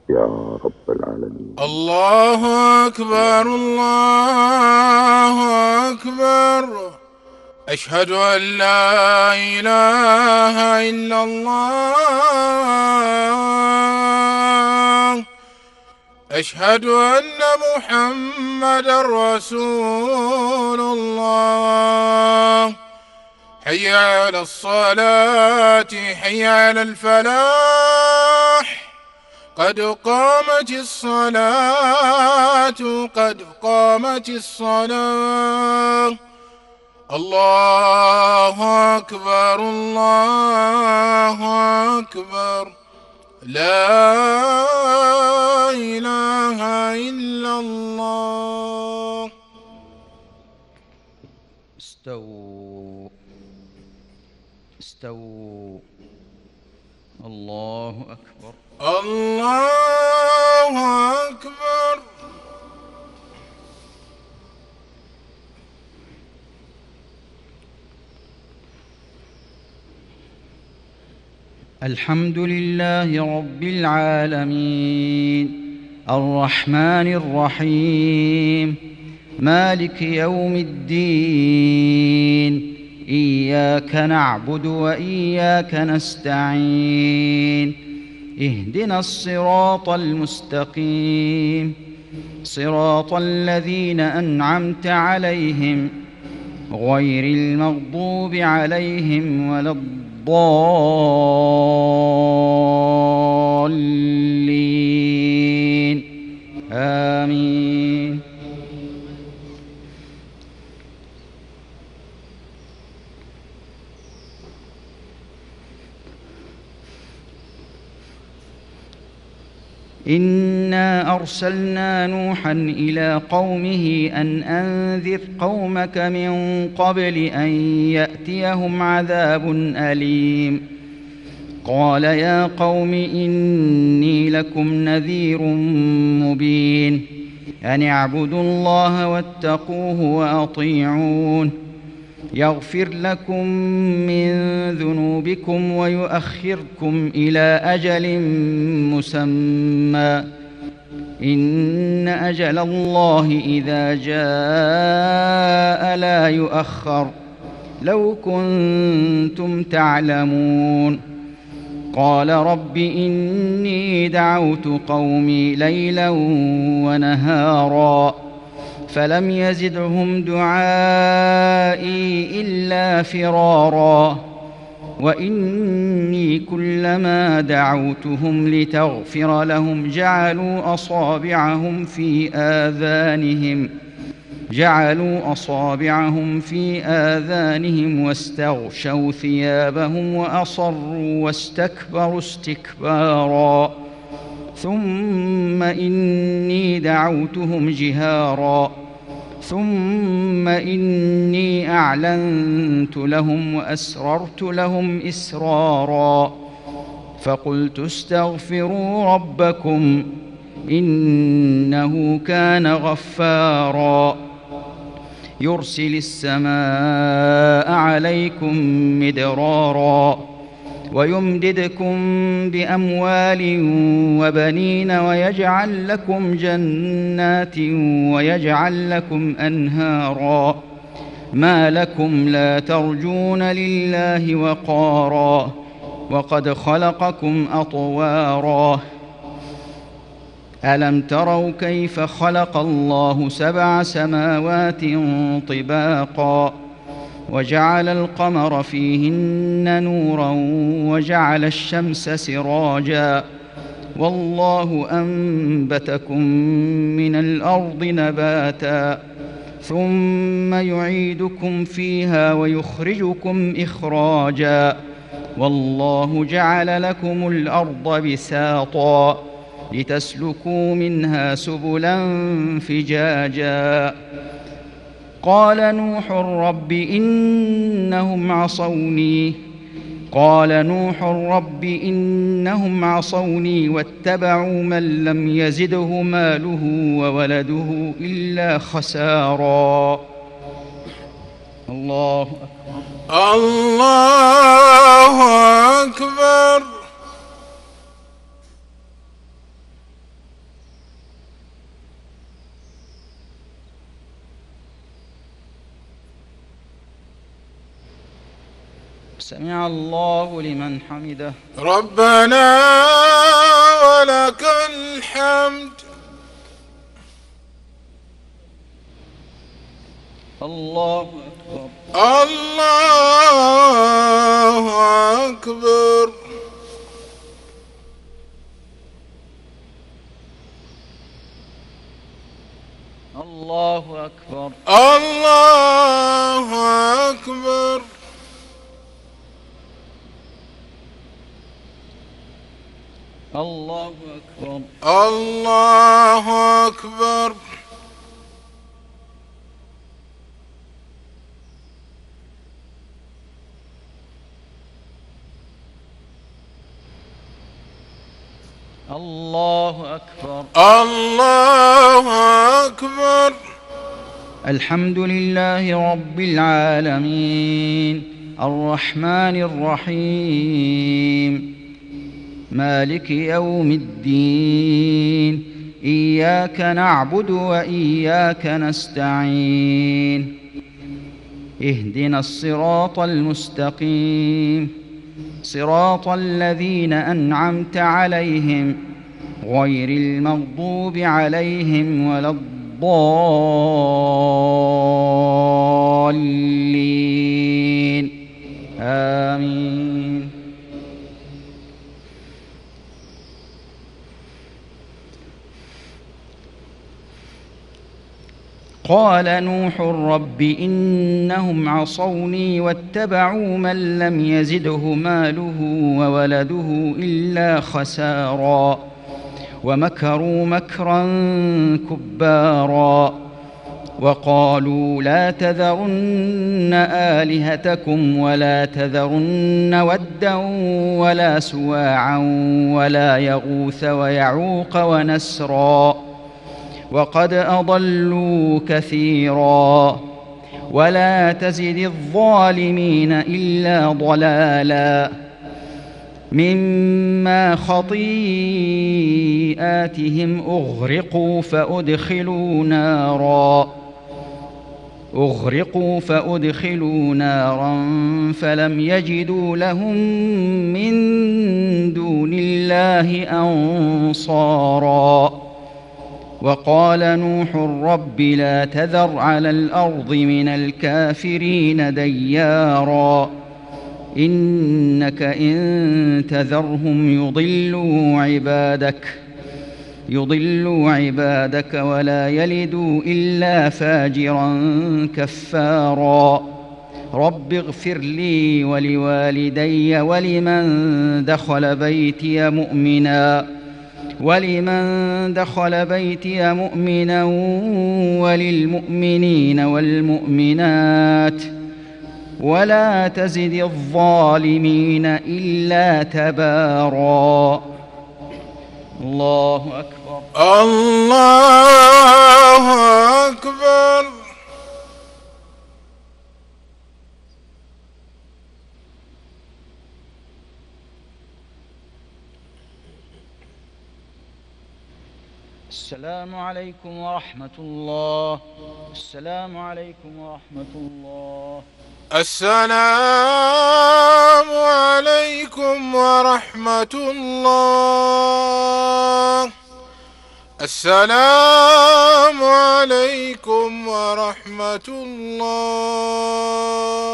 يا رب العالمين. الله أكبر الله أكبر. أشهد أن لا إله إلا الله. أشهد أن محمدًا رسول الله. حي على الصلاة حي على الفلاح. قد قامت الصلاة قد قامت الصلاة. الله أكبر الله أكبر. لا إله إلا الله. استووا استووا. الله أكبر الله أكبر. الحمد لله رب العالمين الرحمن الرحيم مالك يوم الدين إياك نعبد وإياك نستعين اهدنا الصراط المستقيم صراط الذين أنعمت عليهم غير المغضوب عليهم ولا الضالين آمين. إنا أرسلنا نوحا إلى قومه أن أنذر قومك من قبل أن يأتيهم عذاب أليم. قال يا قوم إني لكم نذير مبين أن اعبدوا الله واتقوه وأطيعون يغفر لكم من ذنوبكم ويؤخركم إلى أجل مسمى إن أجل الله إذا جاء لا يؤخر لو كنتم تعلمون. قال رب إني دعوت قومي ليلا ونهارا فلم يزدهم دعائي إلا فرارا وإني كلما دعوتهم لتغفر لهم جعلوا أصابعهم في آذانهم واستغشوا ثيابهم وأصروا واستكبروا استكبارا ثم إني دعوتهم جهارا ثم إني أعلنت لهم وأسررت لهم إسرارا فقلت استغفروا ربكم إنه كان غفارا يرسل السماء عليكم مدرارا ويمددكم بأموال وبنين ويجعل لكم جنات ويجعل لكم أنهارا ما لكم لا ترجون لله وقارا وقد خلقكم أطوارا ألم تروا كيف خلق الله 7 سماوات طباقا وجعل القمر فيهن نورا وجعل الشمس سراجا والله أنبتكم من الأرض نباتا ثم يعيدكم فيها ويخرجكم إخراجا والله جعل لكم الأرض بساطا لتسلكوا منها سبلا فجاجا قال نوح رب إنهم عصوني واتبعوا من لم يزده ماله وولده إلا خسارا. الله أكبر. الله أكبر. سمع الله لمن حمده. ربنا ولك الحمد. الله أكبر. الله أكبر. الله أكبر. الله أكبر. الله أكبر. الله أكبر. الله أكبر. الله أكبر. الحمد لله رب العالمين الرحمن الرحيم مالك يوم الدين إياك نعبد وإياك نستعين اهدنا الصراط المستقيم صراط الذين أنعمت عليهم غير المغضوب عليهم ولا الضالين آمين. قال نوح رب إنهم عصوني واتبعوا من لم يزده ماله وولده إلا خسارا ومكروا مكرا كبارا وقالوا لا تذرن آلهتكم ولا تذرن ودا ولا سواعا ولا يغوث ويعوق ونسرا وقد أضلوا كثيرا ولا تزد الظالمين إلا ضلالا مما خطيئاتهم أغرقوا فأدخلوا نارا فلم يجدوا لهم من دون الله أنصارا وقال نوح رب لا تذر على الأرض من الكافرين ديارا إنك إن تذرهم يضلوا عبادك ولا يلدوا إلا فاجرا كفارا رب اغفر لي ولوالدي ولمن دخل بيتي مؤمنا وللمؤمنين والمؤمنات ولا تزد الظالمين إلا تبارا. الله أكبر. الله أكبر. السلام عليكم ورحمة الله. السلام عليكم ورحمة الله. السلام عليكم ورحمة الله. السلام عليكم ورحمة الله.